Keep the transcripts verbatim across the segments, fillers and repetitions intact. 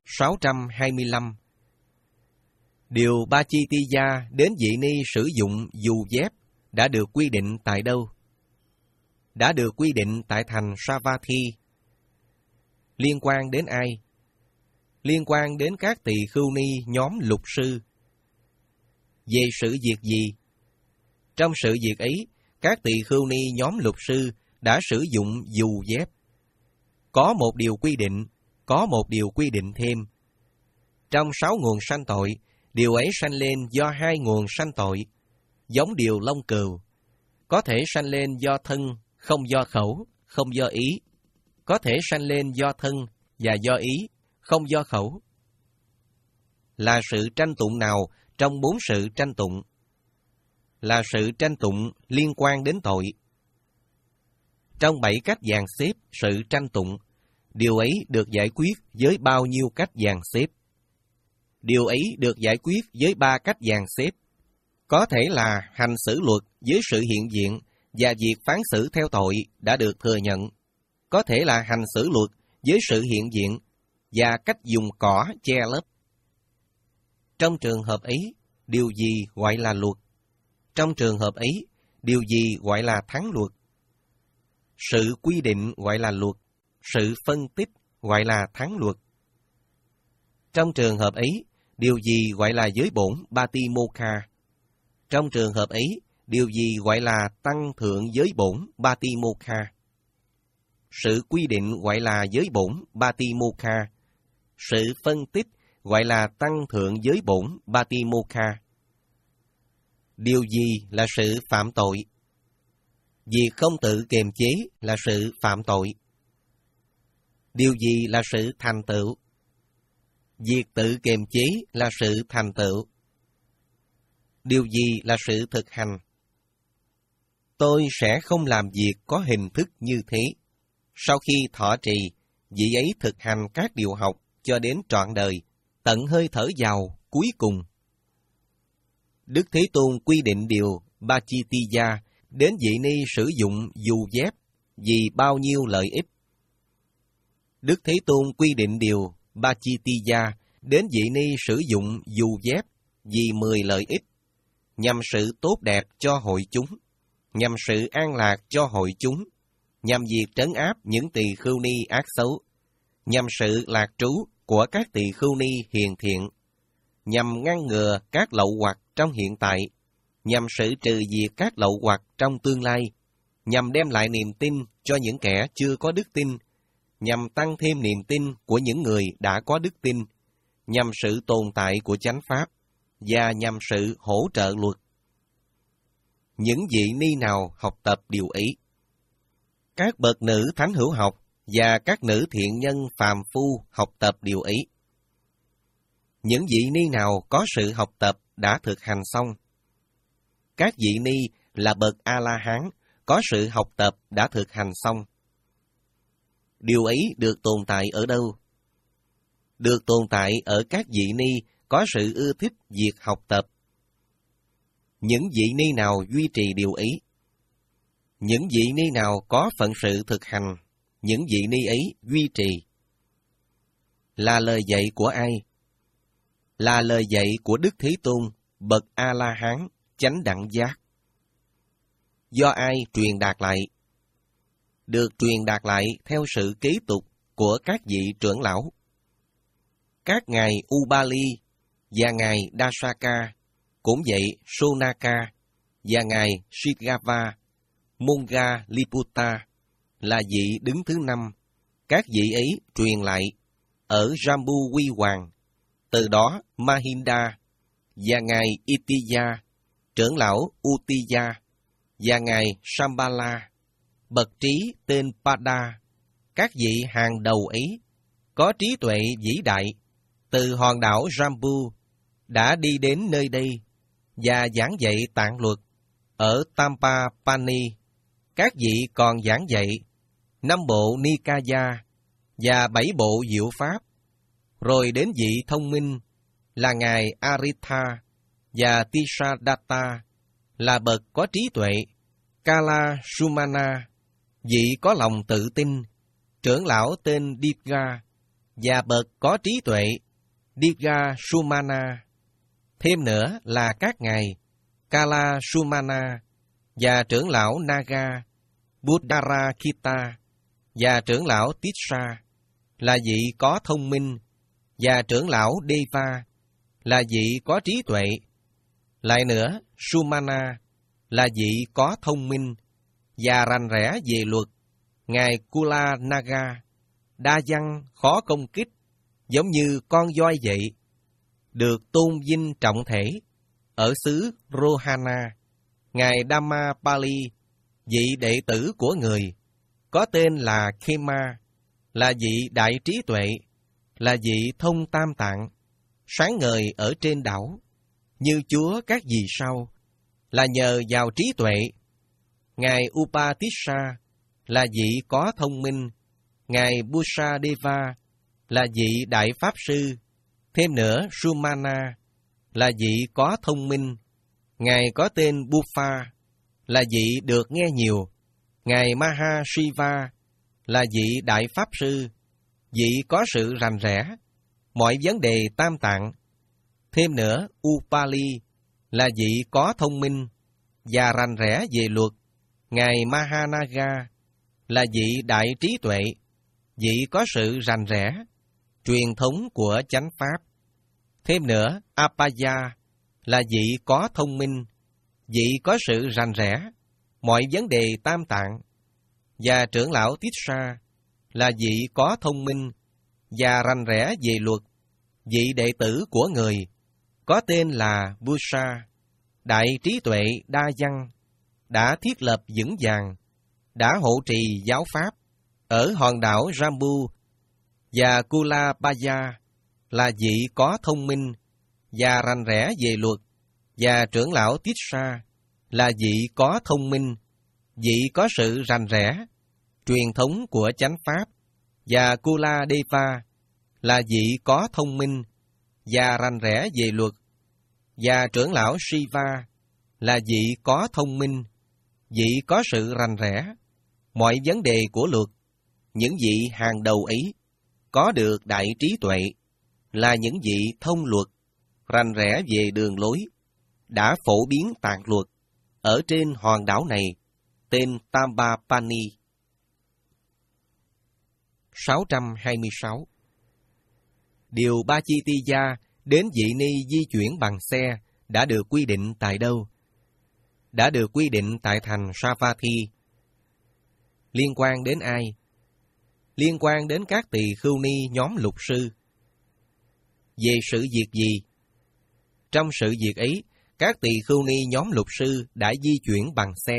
sáu trăm hai mươi lăm. Điều Pachittiya đến vị ni sử dụng dù dép đã được quy định tại đâu? Đã được quy định tại thành Savatthi. Liên quan đến ai? Liên quan đến các tỳ khưu ni nhóm lục sư. Về sự việc gì? Trong sự việc ấy, các tỳ khưu ni nhóm lục sư đã sử dụng dù dép. Có một điều quy định, có một điều quy định thêm. Trong sáu nguồn sanh tội, điều ấy sanh lên do hai nguồn sanh tội, giống điều lông cừu. Có thể sanh lên do thân, không do khẩu, không do ý. Có thể sanh lên do thân và do ý, không do khẩu. Là sự tranh tụng nào trong bốn sự tranh tụng? Là sự tranh tụng liên quan đến tội. Trong bảy cách dàn xếp sự tranh tụng, điều ấy được giải quyết với bao nhiêu cách dàn xếp? Điều ấy được giải quyết với ba cách dàn xếp. Có thể là hành xử luật với sự hiện diện và việc phán xử theo tội đã được thừa nhận. Có thể là hành xử luật với sự hiện diện và cách dùng cỏ che lấp. Trong trường hợp ấy, điều gì gọi là luật? Trong trường hợp ấy, điều gì gọi là thắng luật? Sự quy định gọi là luật, sự phân tích gọi là thắng luật. Trong trường hợp ấy, điều gì gọi là giới bổn Patimokkha? Trong trường hợp ấy, điều gì gọi là tăng thượng giới bổn Patimokkha? Sự quy định gọi là giới bổn Patimokkha. Sự phân tích gọi là tăng thượng giới bổn Patimokkha. Điều gì là sự phạm tội? Việc không tự kiềm chế là sự phạm tội. Điều gì là sự thành tựu? Việc tự kiềm chế là sự thành tựu. Điều gì là sự thực hành? Tôi sẽ không làm việc có hình thức như thế. Sau khi thọ trì, vị ấy thực hành các điều học cho đến trọn đời, tận hơi thở vào cuối cùng. Đức Thế Tôn quy định điều Pachittiya đến vị ni sử dụng dù dép vì bao nhiêu lợi ích. Đức Thế Tôn quy định điều Pachittiya đến vị ni sử dụng dù dép vì mười lợi ích, nhằm sự tốt đẹp cho hội chúng, nhằm sự an lạc cho hội chúng, nhằm việc trấn áp những tỳ khưu ni ác xấu, nhằm sự lạc trú của các tỳ khưu ni hiền thiện, nhằm ngăn ngừa các lậu hoặc trong hiện tại, nhằm sự trừ diệt các lậu hoặc trong tương lai, nhằm đem lại niềm tin cho những kẻ chưa có đức tin, nhằm tăng thêm niềm tin của những người đã có đức tin, nhằm sự tồn tại của chánh pháp, và nhằm sự hỗ trợ luật. Những vị ni nào học tập điều ấy? Các bậc nữ thánh hữu học và các nữ thiện nhân phàm phu học tập điều ấy. Những vị ni nào có sự học tập đã thực hành xong? Các vị ni là bậc A-la-hán có sự học tập đã thực hành xong. Điều ấy được tồn tại ở đâu? Được tồn tại ở các vị ni có sự ưa thích việc học tập. Những vị ni nào duy trì điều ấy? Những vị ni nào có phận sự thực hành, những vị ni ấy duy trì. Là lời dạy của ai? Là lời dạy của Đức Thế Tôn, bậc A-la-hán, chánh đẳng giác. Do ai truyền đạt lại? Được truyền đạt lại theo sự kế tục của các vị trưởng lão. Các ngài Ubali và ngài Dasaka, cũng vậy Sonaka và ngài Shigava, Monga Liputta là vị đứng thứ năm. Các vị ấy truyền lại ở Jambu Quy Hoàng. Từ đó Mahinda và ngài Itiya, trưởng lão Utiya và ngài Sambala, bậc trí tên Pada, các vị hàng đầu ấy có trí tuệ vĩ đại từ hòn đảo Jambu đã đi đến nơi đây và giảng dạy tạng luật ở Tampapani. Các vị còn giảng dạy năm bộ Nikaya và bảy bộ diệu pháp. Rồi đến vị thông minh là ngài Aritha và Tisadatta là bậc có trí tuệ, Kala Sumana, vị có lòng tự tin, trưởng lão tên Dipga và bậc có trí tuệ, Diga Sumana. Thêm nữa là các ngài Kala Sumana và trưởng lão Naga, Buddharakita và trưởng lão Tissa là vị có thông minh, và trưởng lão Deva là vị có trí tuệ. Lại nữa, Sumana là vị có thông minh và rành rẽ về luật. Ngài Kula Naga, đa văn, khó công kích, giống như con voi vậy, được tôn vinh trọng thể ở xứ Rohana. Ngài Dhammapali, vị đệ tử của người, có tên là Khema, là vị đại trí tuệ, là vị thông tam tạng, sáng ngời ở trên đảo, như Chúa các vì sao, là nhờ vào trí tuệ. Ngài Upatissa là vị có thông minh, Ngài Busadeva là vị đại pháp sư. Thêm nữa, Sumana là vị có thông minh, Ngài có tên Bufa là vị được nghe nhiều. Ngài Mahashiva là vị đại pháp sư, vị có sự rành rẽ mọi vấn đề tam tạng. Thêm nữa, Upali là vị có thông minh và rành rẽ về luật. Ngài Mahanaga là vị đại trí tuệ, vị có sự rành rẽ truyền thống của chánh pháp. Thêm nữa, Apaya là vị có thông minh, vị có sự rành rẽ mọi vấn đề tam tạng. Và trưởng lão Tissa là vị có thông minh và rành rẽ về luật, vị đệ tử của người, có tên là Busa, đại trí tuệ đa văn, đã thiết lập vững vàng, đã hộ trì giáo pháp ở hòn đảo Jambu. Và Kulapaya là vị có thông minh và rành rẽ về luật, và trưởng lão Tissa là vị có thông minh, vị có sự rành rẽ truyền thống của chánh pháp. Và Kuladeva là vị có thông minh và rành rẽ về luật, và trưởng lão Shiva là vị có thông minh, vị có sự rành rẽ mọi vấn đề của luật. Những vị hàng đầu ấy có được đại trí tuệ, là những vị thông luật, rành rẽ về đường lối, đã phổ biến tạng luật ở trên hòn đảo này, tên Tambapani. sáu trăm hai mươi sáu. Điều Ba Chi Ti Gia đến Vị Ni di chuyển bằng xe đã được quy định tại đâu? Đã được quy định tại thành Savatthi. Liên quan đến ai? Liên quan đến các tỳ khưu ni nhóm lục sư. Về sự việc gì? Trong sự việc ấy, các tỳ khưu ni nhóm lục sư đã di chuyển bằng xe.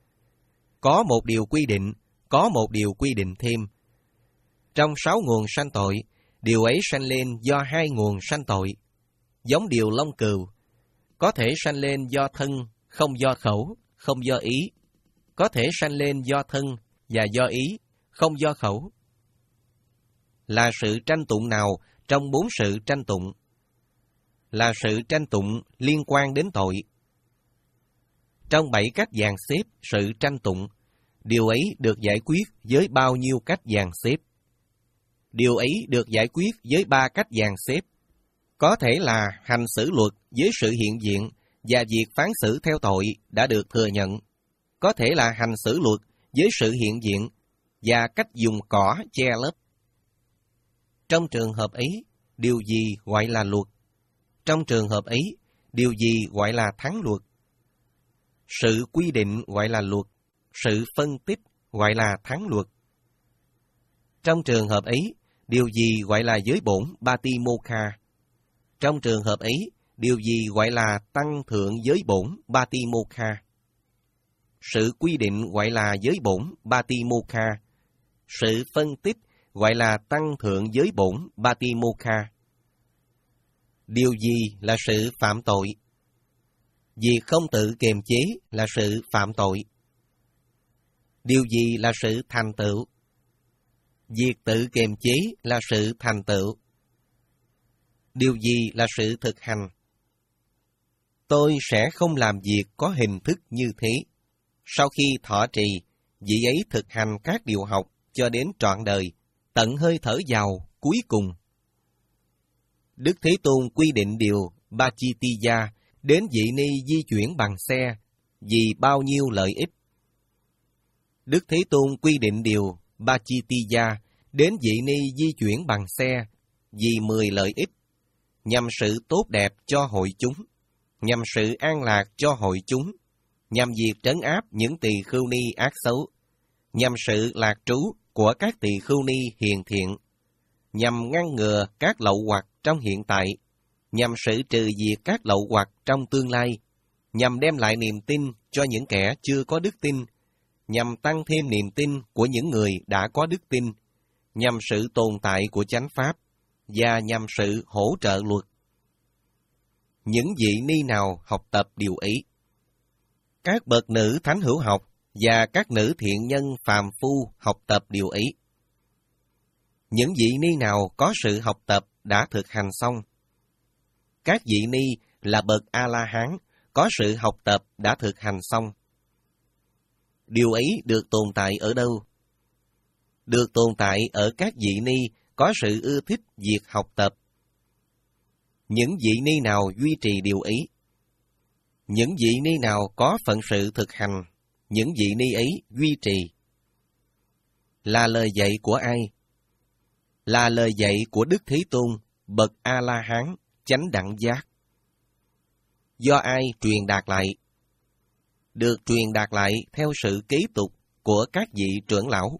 Có một điều quy định, có một điều quy định thêm. Trong sáu nguồn sanh tội, điều ấy sanh lên do hai nguồn sanh tội, giống điều lông cừu, có thể sanh lên do thân, không do khẩu, không do ý, có thể sanh lên do thân và do ý, không do khẩu. Là sự tranh tụng nào trong bốn sự tranh tụng? Là sự tranh tụng liên quan đến tội. Trong bảy cách dàn xếp sự tranh tụng, điều ấy được giải quyết với bao nhiêu cách dàn xếp? Điều ấy được giải quyết với ba cách dàn xếp. Có thể là hành xử luật với sự hiện diện và việc phán xử theo tội đã được thừa nhận. Có thể là hành xử luật với sự hiện diện và cách dùng cỏ che lấp. Trong trường hợp ấy, điều gì gọi là luật? Trong trường hợp ấy, điều gì gọi là thắng luật? Sự quy định gọi là luật, sự phân tích gọi là thắng luật. Trong trường hợp ấy, điều gì gọi là giới bổn Batimokha? Trong trường hợp ấy, điều gì gọi là tăng thượng giới bổn Batimokha? Sự quy định gọi là giới bổn Batimokha. Sự phân tích gọi là tăng thượng giới bổn Batimokha. Điều gì là sự phạm tội? Việc không tự kiềm chế là sự phạm tội. Điều gì là sự thành tựu? Việc tự kiềm chế là sự thành tựu. Điều gì là sự thực hành? Tôi sẽ không làm việc có hình thức như thế. Sau khi thọ trì, vị ấy thực hành các điều học cho đến trọn đời, tận hơi thở vào cuối cùng. Đức Thế Tôn quy định điều Bachitiya đến vị ni di chuyển bằng xe vì bao nhiêu lợi ích. Đức Thế Tôn quy định điều Bachitiya đến vị ni di chuyển bằng xe vì mười lợi ích, nhằm sự tốt đẹp cho hội chúng, nhằm sự an lạc cho hội chúng, nhằm việc trấn áp những tỳ khưu ni ác xấu, nhằm sự lạc trú của các tỳ khưu ni hiền thiện, nhằm ngăn ngừa các lậu hoặc trong hiện tại, nhằm sự trừ diệt các lậu hoặc trong tương lai, nhằm đem lại niềm tin cho những kẻ chưa có đức tin, nhằm tăng thêm niềm tin của những người đã có đức tin, nhằm sự tồn tại của chánh pháp, và nhằm sự hỗ trợ luật. Những vị ni nào học tập điều ý. Các bậc nữ thánh hữu học và các nữ thiện nhân phàm phu học tập điều ý. Những vị ni nào có sự học tập đã thực hành xong. Các vị ni là bậc A-la-hán có sự học tập đã thực hành xong. Điều ấy được tồn tại ở đâu? Được tồn tại ở các vị ni có sự ưa thích việc học tập. Những vị ni nào duy trì điều ý? Những vị ni nào có phận sự thực hành, những vị ni ấy duy trì. Là lời dạy của ai? Là lời dạy của Đức Thế Tôn, bậc A-la-hán, chánh đẳng giác. Do ai truyền đạt lại? Được truyền đạt lại theo sự kế tục của các vị trưởng lão.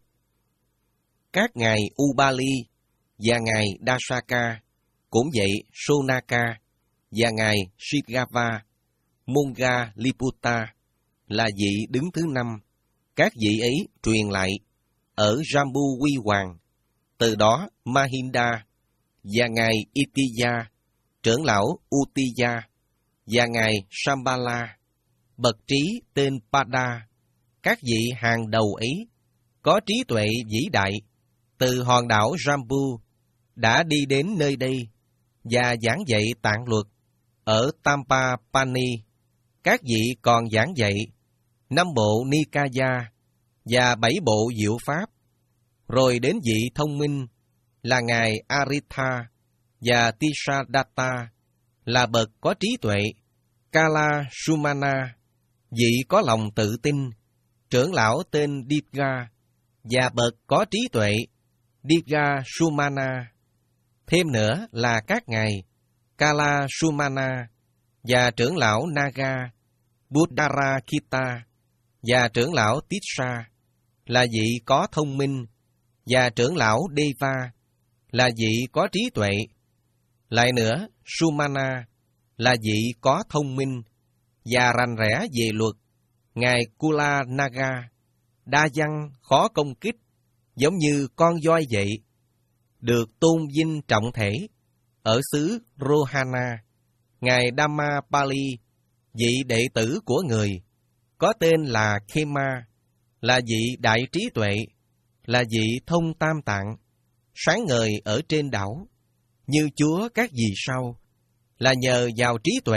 Các ngài Ubali và ngài Dasaka, cũng vậy Sonaka và ngài Shigava, Monga Liputa là vị đứng thứ năm. Các vị ấy truyền lại ở Jambu Quy Hoàng. Từ đó Mahinda và ngài Itiya, trưởng lão Utiya và ngài Shambhala, bậc trí tên Pada, các vị hàng đầu ấy có trí tuệ vĩ đại, từ hòn đảo Jambu đã đi đến nơi đây và giảng dạy tạng luật ở Tampapani. Các vị còn giảng dạy năm bộ Nikaya và bảy bộ diệu pháp, rồi đến vị thông minh là ngài Aritha và Tisadatta là bậc có trí tuệ, Kala Sumana, vị có lòng tự tin, trưởng lão tên Dipga và bậc có trí tuệ, Dipga Sumana. Thêm nữa là các ngài Kala Sumana và trưởng lão Naga, Buddharakita và trưởng lão Tissa là vị có thông minh, và trưởng lão Deva là vị có trí tuệ. Lại nữa, Sumana là vị có thông minh và rành rẽ về luật. Ngài Kula Naga, đa văn khó công kích, giống như con voi vậy, được tôn vinh trọng thể ở xứ Rohana. Ngài Dhammapali, vị đệ tử của người, có tên là Khema, là vị đại trí tuệ, là vị thông tam tạng, sáng ngời ở trên đảo, như Chúa các vì sao, là nhờ vào trí tuệ.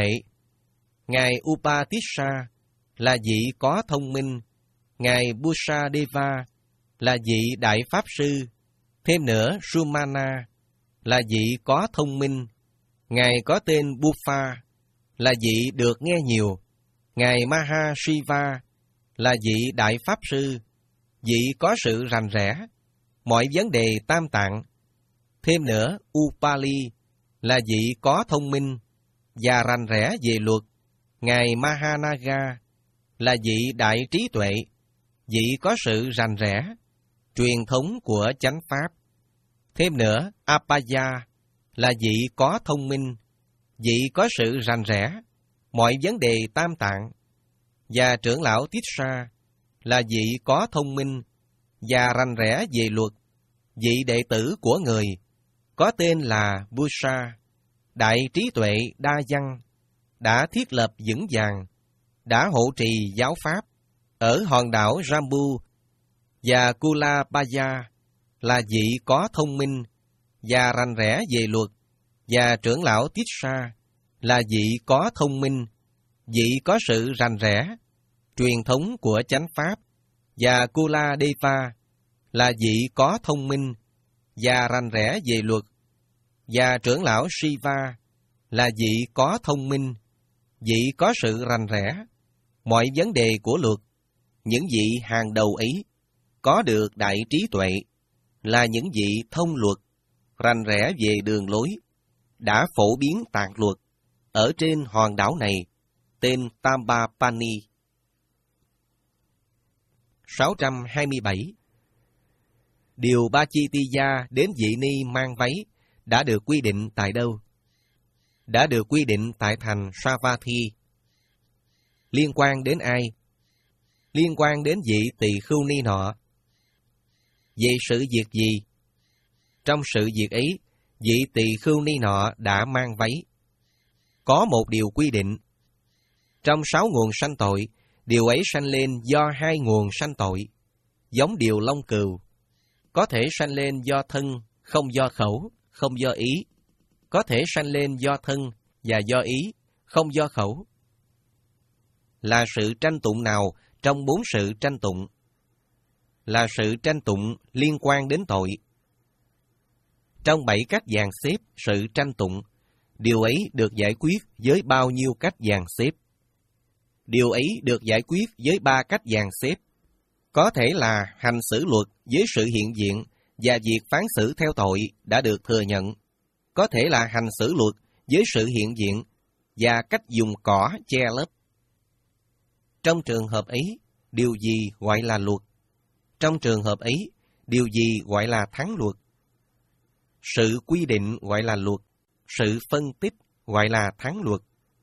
Ngài Upatissa là vị có thông minh, ngài Busadeva là vị đại pháp sư. Thêm nữa, Sumana là vị có thông minh, ngài có tên Buffa là vị được nghe nhiều. Ngài Mahashiva là vị đại pháp sư, vị có sự rành rẽ mọi vấn đề tam tạng. Thêm nữa, Upali là vị có thông minh và rành rẽ về luật. Ngài Mahanaga là vị đại trí tuệ, vị có sự rành rẽ truyền thống của chánh pháp. Thêm nữa, Apaya là vị có thông minh, vị có sự rành rẽ mọi vấn đề tam tạng. Và trưởng lão Tissa là vị có thông minh và rành rẽ về luật, vị đệ tử của người, có tên là Busa, đại trí tuệ đa văn, đã thiết lập vững vàng, đã hộ trì giáo pháp ở hòn đảo Jambu. Và Kulabaya là vị có thông minh và rành rẽ về luật, và trưởng lão Tissa là vị có thông minh, vị có sự rành rẽ truyền thống của chánh pháp. Và Kuladeva là vị có thông minh và rành rẽ về luật, và trưởng lão Shiva là vị có thông minh, vị có sự rành rẽ, mọi vấn đề của luật, những vị hàng đầu ấy, có được đại trí tuệ, là những vị thông luật, rành rẽ về đường lối, đã phổ biến tạng luật ở trên hòn đảo này, tên Tambapani. sáu trăm hai mươi bảy. Điều Bachitiya đến vị ni mang váy đã được quy định tại đâu? Đã được quy định tại thành Savatthi. Liên quan đến ai? Liên quan đến vị tỳ khưu ni nọ. Về sự việc gì? Trong sự việc ấy, vị tỳ khưu ni nọ đã mang váy. Có một điều quy định. Trong sáu nguồn sanh tội, điều ấy sanh lên do hai nguồn sanh tội, giống điều lông cừu. Có thể sanh lên do thân, không do khẩu, không do ý. Có thể sanh lên do thân và do ý, không do khẩu. Là sự tranh tụng nào trong bốn sự tranh tụng? Là sự tranh tụng liên quan đến tội. Trong bảy cách dàn xếp sự tranh tụng, điều ấy được giải quyết với bao nhiêu cách dàn xếp? Điều ấy được giải quyết với ba cách dàn xếp. Có thể là hành xử luật với sự hiện diện và việc phán xử theo tội đã được thừa nhận. Có thể là hành xử luật với sự hiện diện và cách dùng cỏ che lấp. Trong trường hợp ấy, điều gì gọi là luật? Trong trường hợp ấy, điều gì gọi là thắng luật? Sự quy định gọi là luật, sự phân tích gọi là thắng luật.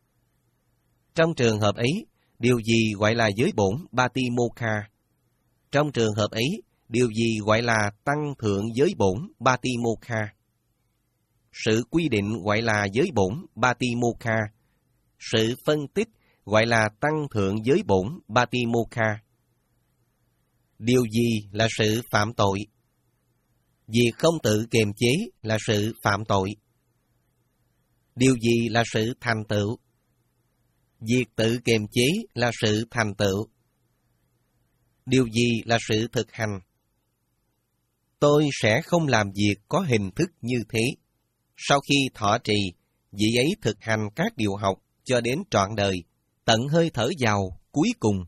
Trong trường hợp ấy, điều gì gọi là giới bổn Batimokha? Trong trường hợp ấy, điều gì gọi là tăng thượng giới bổn Batimokha? Sự quy định gọi là giới bổn Batimokha. Sự phân tích gọi là tăng thượng giới bổn Batimokha. Điều gì là sự phạm tội? Việc không tự kiềm chế là sự phạm tội. Điều gì là sự thành tựu? Việc tự kiềm chế là sự thành tựu. Điều gì là sự thực hành? Tôi sẽ không làm việc có hình thức như thế. Sau khi thọ trì, vị ấy thực hành các điều học cho đến trọn đời, tận hơi thở vào cuối cùng.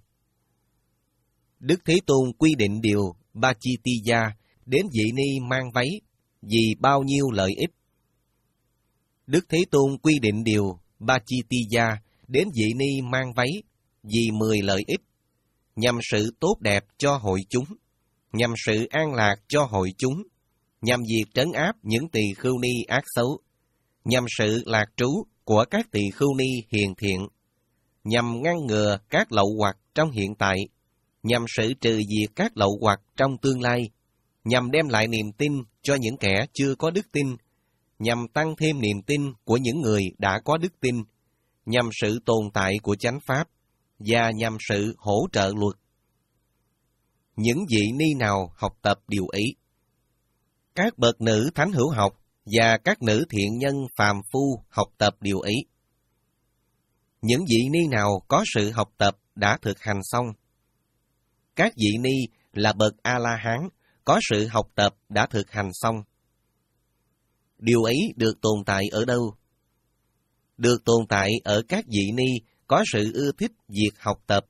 Đức Thế Tôn quy định điều Bachitiya đến vị ni mang váy vì bao nhiêu lợi ích? Đức Thế Tôn quy định điều Bachitiya đến vị ni mang váy vì mười lợi ích, nhằm sự tốt đẹp cho hội chúng, nhằm sự an lạc cho hội chúng, nhằm việc trấn áp những tỳ khưu ni ác xấu, nhằm sự lạc trú của các tỳ khưu ni hiền thiện, nhằm ngăn ngừa các lậu hoặc trong hiện tại, nhằm sự trừ diệt các lậu hoặc trong tương lai, nhằm đem lại niềm tin cho những kẻ chưa có đức tin, nhằm tăng thêm niềm tin của những người đã có đức tin, nhằm sự tồn tại của chánh pháp, và nhằm sự hỗ trợ luật. Những vị ni nào học tập điều ấy? Các bậc nữ thánh hữu học và các nữ thiện nhân phàm phu học tập điều ấy. Những vị ni nào có sự học tập đã thực hành xong? Các vị ni là bậc A-la-hán có sự học tập đã thực hành xong. Điều ấy được tồn tại ở đâu? Được tồn tại ở các vị ni có sự ưa thích việc học tập.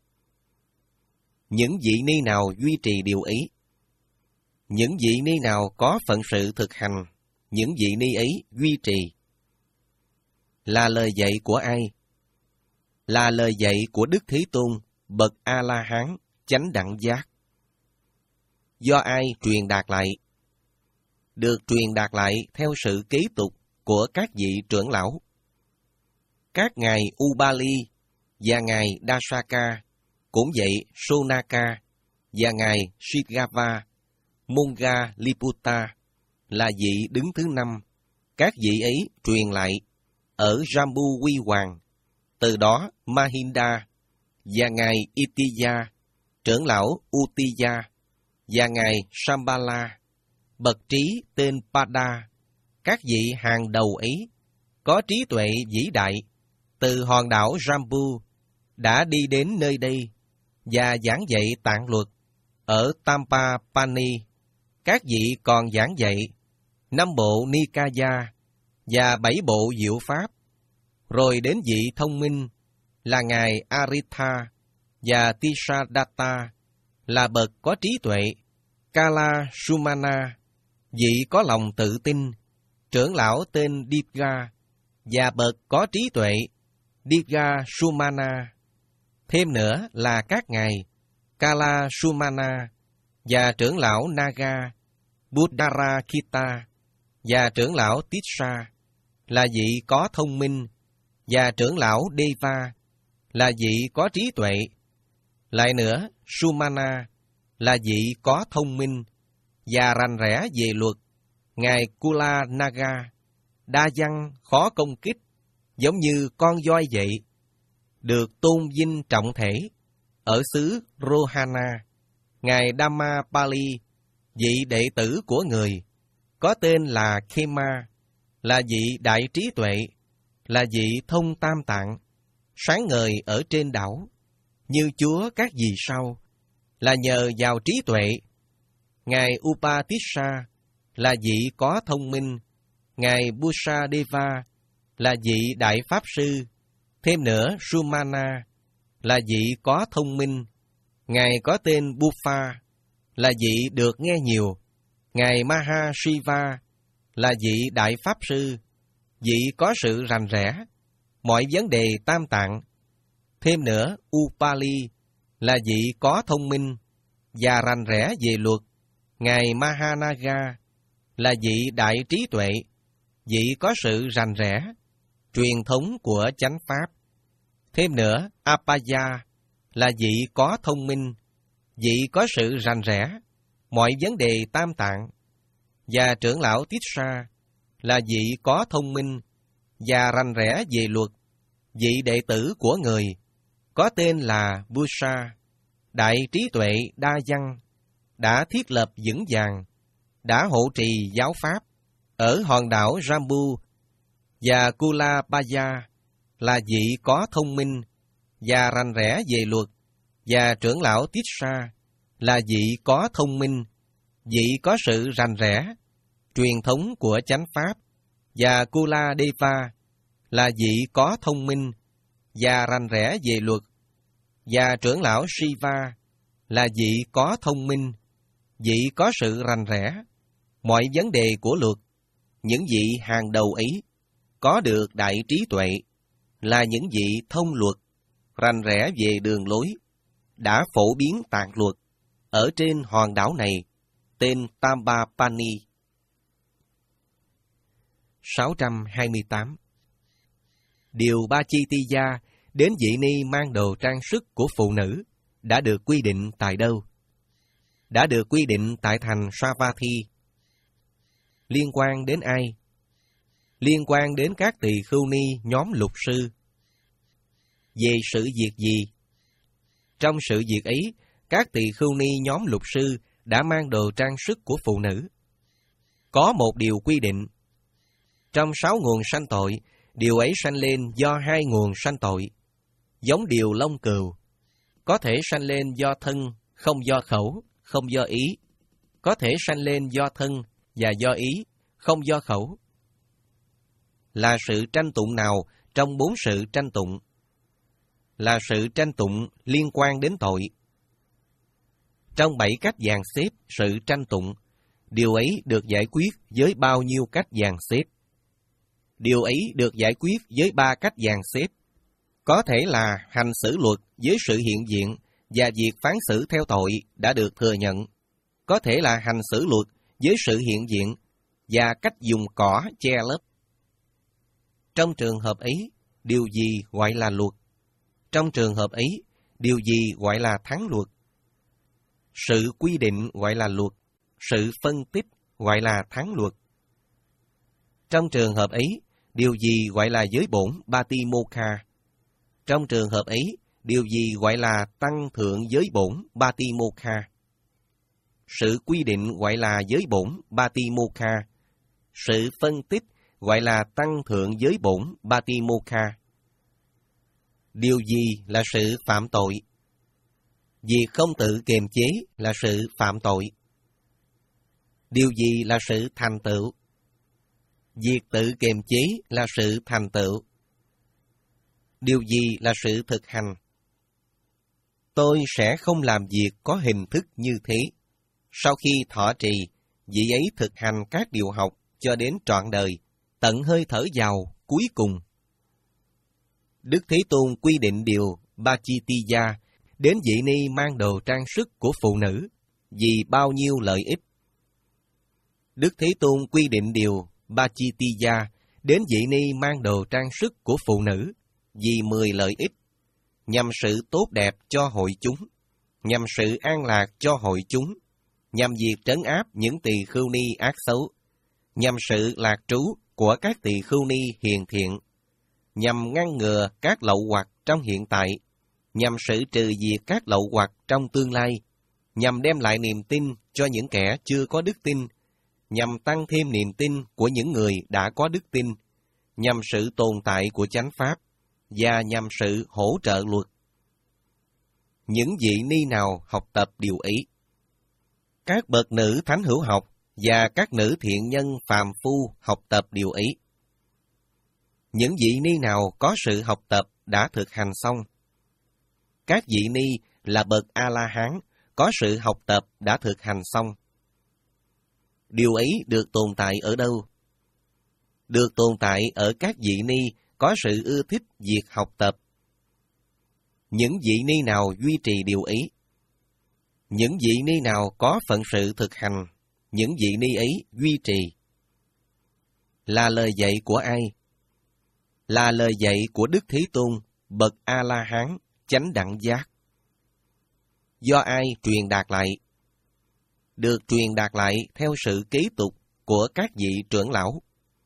Những vị ni nào duy trì điều ấy? Những vị ni nào có phận sự thực hành, những vị ni ấy duy trì. Là lời dạy của ai? Là lời dạy của Đức Thế Tôn, bậc A-la-hán, chánh đẳng giác. Do ai truyền đạt lại? Được truyền đạt lại theo sự kế tục của các vị trưởng lão. Các ngài Ubali và ngài Dasaka, cũng vậy Sonaka và ngài Shigava, Monga Liputta là vị đứng thứ năm. Các vị ấy truyền lại ở Jambu Quy Hoàng. Từ đó Mahinda và ngài Itiya, trưởng lão Utiya và ngài Sambala, bậc trí tên Pada, các vị hàng đầu ấy có trí tuệ vĩ đại từ hòn đảo Jambu đã đi đến nơi đây và giảng dạy tạng luật ở Tampapani. Các vị còn giảng dạy năm bộ Nikaya và bảy bộ diệu pháp, rồi đến vị thông minh là Ngài Aritha và Tisadatta là bậc có trí tuệ, Kala Sumana, vị có lòng tự tin, trưởng lão tên Dibga và bậc có trí tuệ, Dibga Sumana. Thêm nữa là các ngài Kala Sumana và trưởng lão Naga, Buddharakita và trưởng lão Tissa là vị có thông minh, và trưởng lão Deva là vị có trí tuệ. Lại nữa, Sumana là vị có thông minh và rành rẽ về luật, ngài Kula Naga, đa văn khó công kích, giống như con voi vậy, được tôn vinh trọng thể ở xứ Rohana. Ngài Dhammapali, vị đệ tử của người, có tên là Khema, là vị đại trí tuệ, là vị thông tam tạng, sáng ngời ở trên đảo, như Chúa các vì sao, là nhờ vào trí tuệ. Ngài Upatissa là vị có thông minh, ngài Busadeva là vị đại pháp sư. Thêm nữa, Sumana là vị có thông minh, ngài có tên Buffa là vị được nghe nhiều. Ngài Mahashiva là vị đại pháp sư, vị có sự rành rẽ mọi vấn đề tam tạng. Thêm nữa, Upali là vị có thông minh và rành rẽ về luật. Ngài Mahanaga là vị đại trí tuệ, vị có sự rành rẽ truyền thống của chánh pháp. Thêm nữa, Apaya là vị có thông minh, vị có sự rành rẽ mọi vấn đề tam tạng. Và trưởng lão Tissa là vị có thông minh và rành rẽ về luật, vị đệ tử của người, có tên là Busa, đại trí tuệ đa văn, đã thiết lập vững vàng, đã hộ trì giáo pháp ở hòn đảo Jambu. Và Kulabaya là vị có thông minh và rành rẽ về luật, và trưởng lão Tissa là vị có thông minh, vị có sự rành rẽ truyền thống của chánh pháp. Và Kuladeva là vị có thông minh và rành rẽ về luật, và trưởng lão Shiva là vị có thông minh, vị có sự rành rẽ mọi vấn đề của luật. Những vị hàng đầu ấy có được đại trí tuệ, là những vị thông luật, rành rẽ về đường lối, đã phổ biến tạng luật ở trên hòn đảo này, tên Tambapani. sáu trăm hai mươi tám. Điều Ba Chi Ti Gia đến vị ni mang đồ trang sức của phụ nữ đã được quy định tại đâu? Đã được quy định tại thành Savatthi. Liên quan đến ai? Liên quan đến các tỳ khưu ni nhóm lục sư. Về sự việc gì? Trong sự việc ấy, các tỳ khưu ni nhóm lục sư đã mang đồ trang sức của phụ nữ. Có một điều quy định. Trong sáu nguồn sanh tội, điều ấy sanh lên do hai nguồn sanh tội. Giống điều lông cừu, có thể sanh lên do thân, không do khẩu, không do ý. Có thể sanh lên do thân và do ý, không do khẩu. Là sự tranh tụng nào trong bốn sự tranh tụng? Là sự tranh tụng liên quan đến tội. Trong bảy cách dàn xếp sự tranh tụng, điều ấy được giải quyết với bao nhiêu cách dàn xếp? Điều ấy được giải quyết với ba cách dàn xếp. Có thể là hành xử luật với sự hiện diện và việc phán xử theo tội đã được thừa nhận. Có thể là hành xử luật với sự hiện diện và cách dùng cỏ che lấp. Trong trường hợp ấy, điều gì gọi là luật? Trong trường hợp ấy, điều gì gọi là thắng luật? Sự quy định gọi là luật, sự phân tích gọi là thắng luật. Trong trường hợp ấy, điều gì gọi là giới bổn Batimokha? Trong trường hợp ấy, điều gì gọi là tăng thượng giới bổn Batimokha? Sự quy định gọi là giới bổn Batimokha. Sự phân tích gọi là tăng thượng giới bổn Batimokha. Điều gì là sự phạm tội? Việc không tự kiềm chế là sự phạm tội. Điều gì là sự thành tựu? Việc tự kiềm chế là sự thành tựu. Điều gì là sự thực hành? Tôi sẽ không làm việc có hình thức như thế. Sau khi thọ trì, vị ấy thực hành các điều học cho đến trọn đời, tận hơi thở vào cuối cùng. Đức Thế Tôn quy định điều Bachitiya đến vị ni mang đồ trang sức của phụ nữ vì bao nhiêu lợi ích. Đức Thế Tôn quy định điều Bachitiya đến vị ni mang đồ trang sức của phụ nữ vì mười lợi ích, nhằm sự tốt đẹp cho hội chúng, nhằm sự an lạc cho hội chúng, nhằm việc trấn áp những tỳ khưu ni ác xấu, nhằm sự lạc trú của các tỳ khưu ni hiền thiện, nhằm ngăn ngừa các lậu hoặc trong hiện tại, nhằm sự trừ diệt các lậu hoặc trong tương lai, nhằm đem lại niềm tin cho những kẻ chưa có đức tin, nhằm tăng thêm niềm tin của những người đã có đức tin, nhằm sự tồn tại của chánh pháp, và nhằm sự hỗ trợ luật. Những vị ni nào học tập điều ý? Các bậc nữ thánh hữu học và các nữ thiện nhân phàm phu học tập điều ý. Những vị ni nào có sự học tập đã thực hành xong? Các vị ni là bậc A-la-hán có sự học tập đã thực hành xong. Điều ấy được tồn tại ở đâu? Được tồn tại ở các vị ni có sự ưa thích việc học tập. Những vị ni nào duy trì điều ý? Những vị ni nào có phận sự thực hành, những vị ni ấy duy trì. Là lời dạy của ai? Là lời dạy của Đức Thế Tôn, bậc A-la-hán, chánh đẳng giác. Do ai truyền đạt lại? Được truyền đạt lại theo sự kế tục của các vị trưởng lão.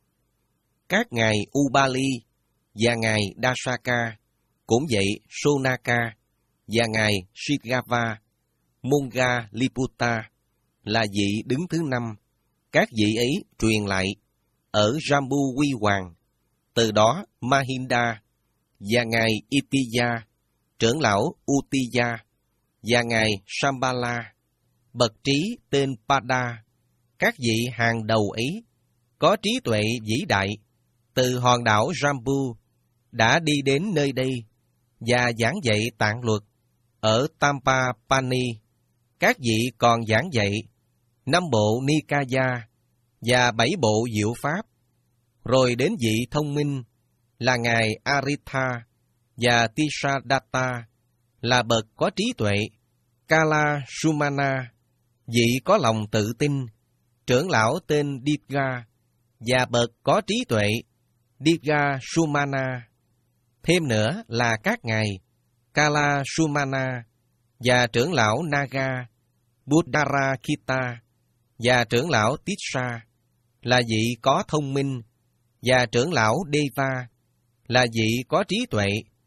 Các ngài Ubali và ngài Dasaka, cũng vậy Sonaka và ngài Shigava, Monga Liputta là vị đứng thứ năm. Các vị ấy truyền lại ở Jambu Quy Hoàng. Từ đó Mahinda và ngài Itiya, trưởng lão Utiya và ngài Sambala, bậc trí tên Pada, các vị hàng đầu ấy có trí tuệ vĩ đại, từ hòn đảo Jambu đã đi đến nơi đây và giảng dạy tạng luật ở Tampapani. Các vị còn giảng dạy năm bộ Nikaya và bảy bộ diệu pháp, rồi đến vị thông minh là ngài Aritha và Tisadatta là bậc có trí tuệ, Kala Sumana, vị có lòng tự tin, trưởng lão tên Dipga và bậc có trí tuệ, Dipga Sumana. Thêm nữa là các ngài Kala Sumana và trưởng lão Naga, Buddharakita và trưởng lão Tissa là vị có thông minh, và trưởng lão Deva là vị có trí tuệ.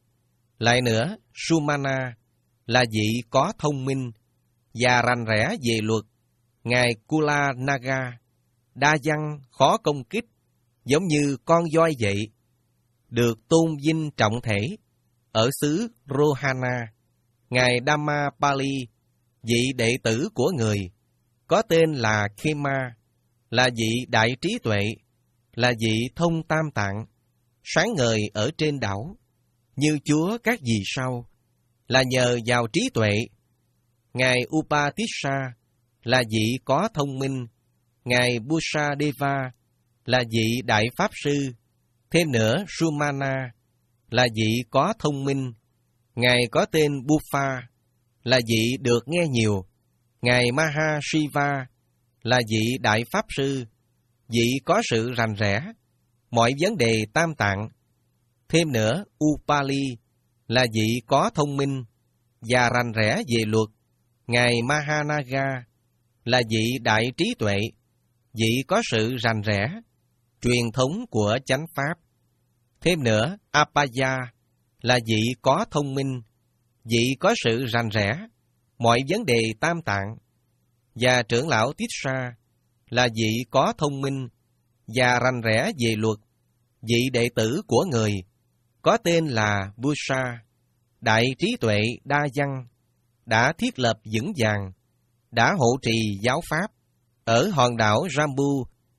Lại nữa, Sumana là vị có thông minh và rành rẽ về luật, ngài Kula Naga, đa văn khó công kích, giống như con voi vậy, được tôn vinh trọng thể ở xứ Rohana. Ngài Dhammapali, vị đệ tử của người, có tên là Khema, là vị đại trí tuệ, là vị thông tam tạng, sáng ngời ở trên đảo, như Chúa các vì sao, là nhờ vào trí tuệ. Ngài Upatissa là vị có thông minh, ngài Busadeva là vị đại pháp sư. Thêm nữa, Sumana là vị có thông minh, ngài có tên Buffa là vị được nghe nhiều. Ngài Mahashiva là vị đại pháp sư, vị có sự rành rẽ mọi vấn đề tam tạng. Thêm nữa, Upali là vị có thông minh và rành rẽ về luật. Ngài Mahanaga là vị đại trí tuệ, vị có sự rành rẽ truyền thống của chánh pháp. Thêm nữa, Apaya là vị có thông minh, vị có sự rành rẽ mọi vấn đề tam tạng. Và trưởng lão Tissa là vị có thông minh và rành rẽ về luật, vị đệ tử của người, có tên là Busa, đại trí tuệ đa văn, đã thiết lập vững vàng, đã hộ trì giáo pháp ở hòn đảo Jambu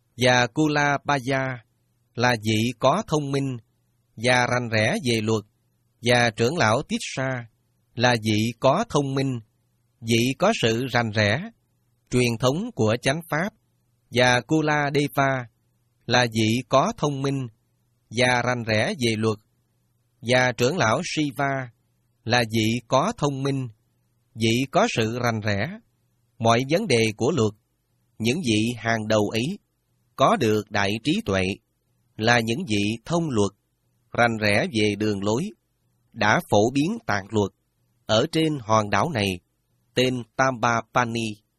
và Kulabaya là vị có thông minh và rành rẽ về luật, và trưởng lão Tissa là vị có thông minh, vị có sự rành rẽ, truyền thống của chánh pháp, và Kuladeva là vị có thông minh và rành rẽ về luật, và trưởng lão Shiva là vị có thông minh, vị có sự rành rẽ, mọi vấn đề của luật. Những vị hàng đầu ấy có được đại trí tuệ, là những vị thông luật, rành rẽ về đường lối, đã phổ biến tạng luật ở trên hòn đảo này tên Tambapani.